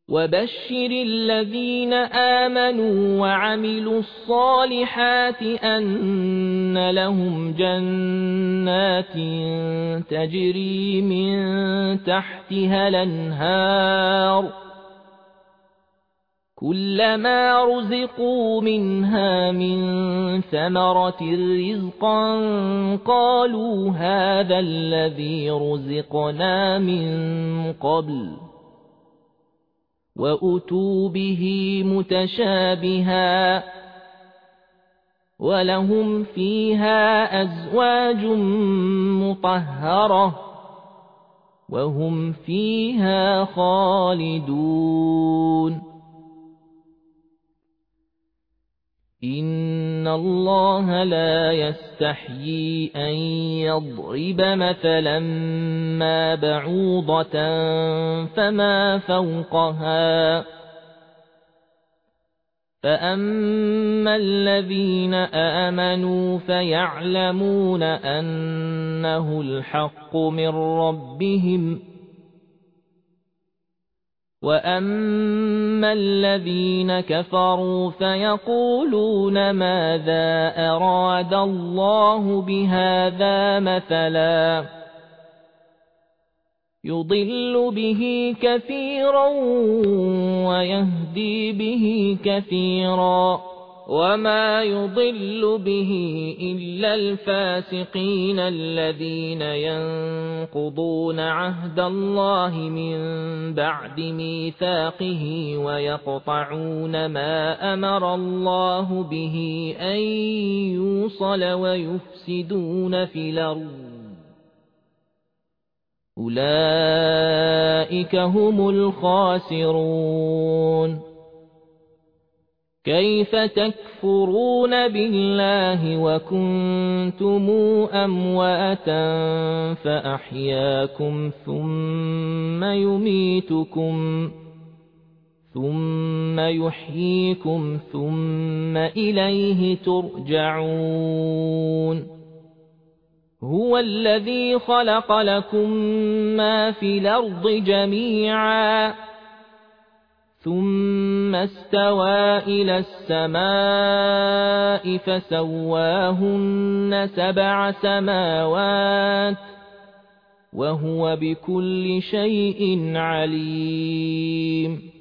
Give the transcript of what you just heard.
وبشر الذين آمنوا وعملوا الصالحات أن لهم جنات تجري من تحتها الأنهار كلما رزقوا منها من ثمرة رزقا قالوا هذا الذي رزقنا من قبل وأتوا به متشابها ولهم فيها أزواج مطهرة وهم فيها خالدون إن الله لا يستحيي أن يضرب مثلا ما بعوضة فما فوقها فأما الذين آمنوا فيعلمون أنه الحق من ربهم وأما الذين كفروا فيقولون ماذا أراد الله بهذا مثلا يضل به كثيرا ويهدي به كثيرا وما يضل به إلا الفاسقين الذين ينقضون عهد الله من بعد ميثاقه ويقطعون ما أمر الله به أن يوصل ويفسدون في الأرض أولئك هم الخاسرون كيف تكفرون بالله وكنتم أمواتا فأحياكم ثم يميتكم ثم يحييكم ثم إليه ترجعون هو الذي خلق لكم ما في الأرض جميعا ثم استوى إلى السماء فسواهن 7 سماوات وهو بكل شيء عليم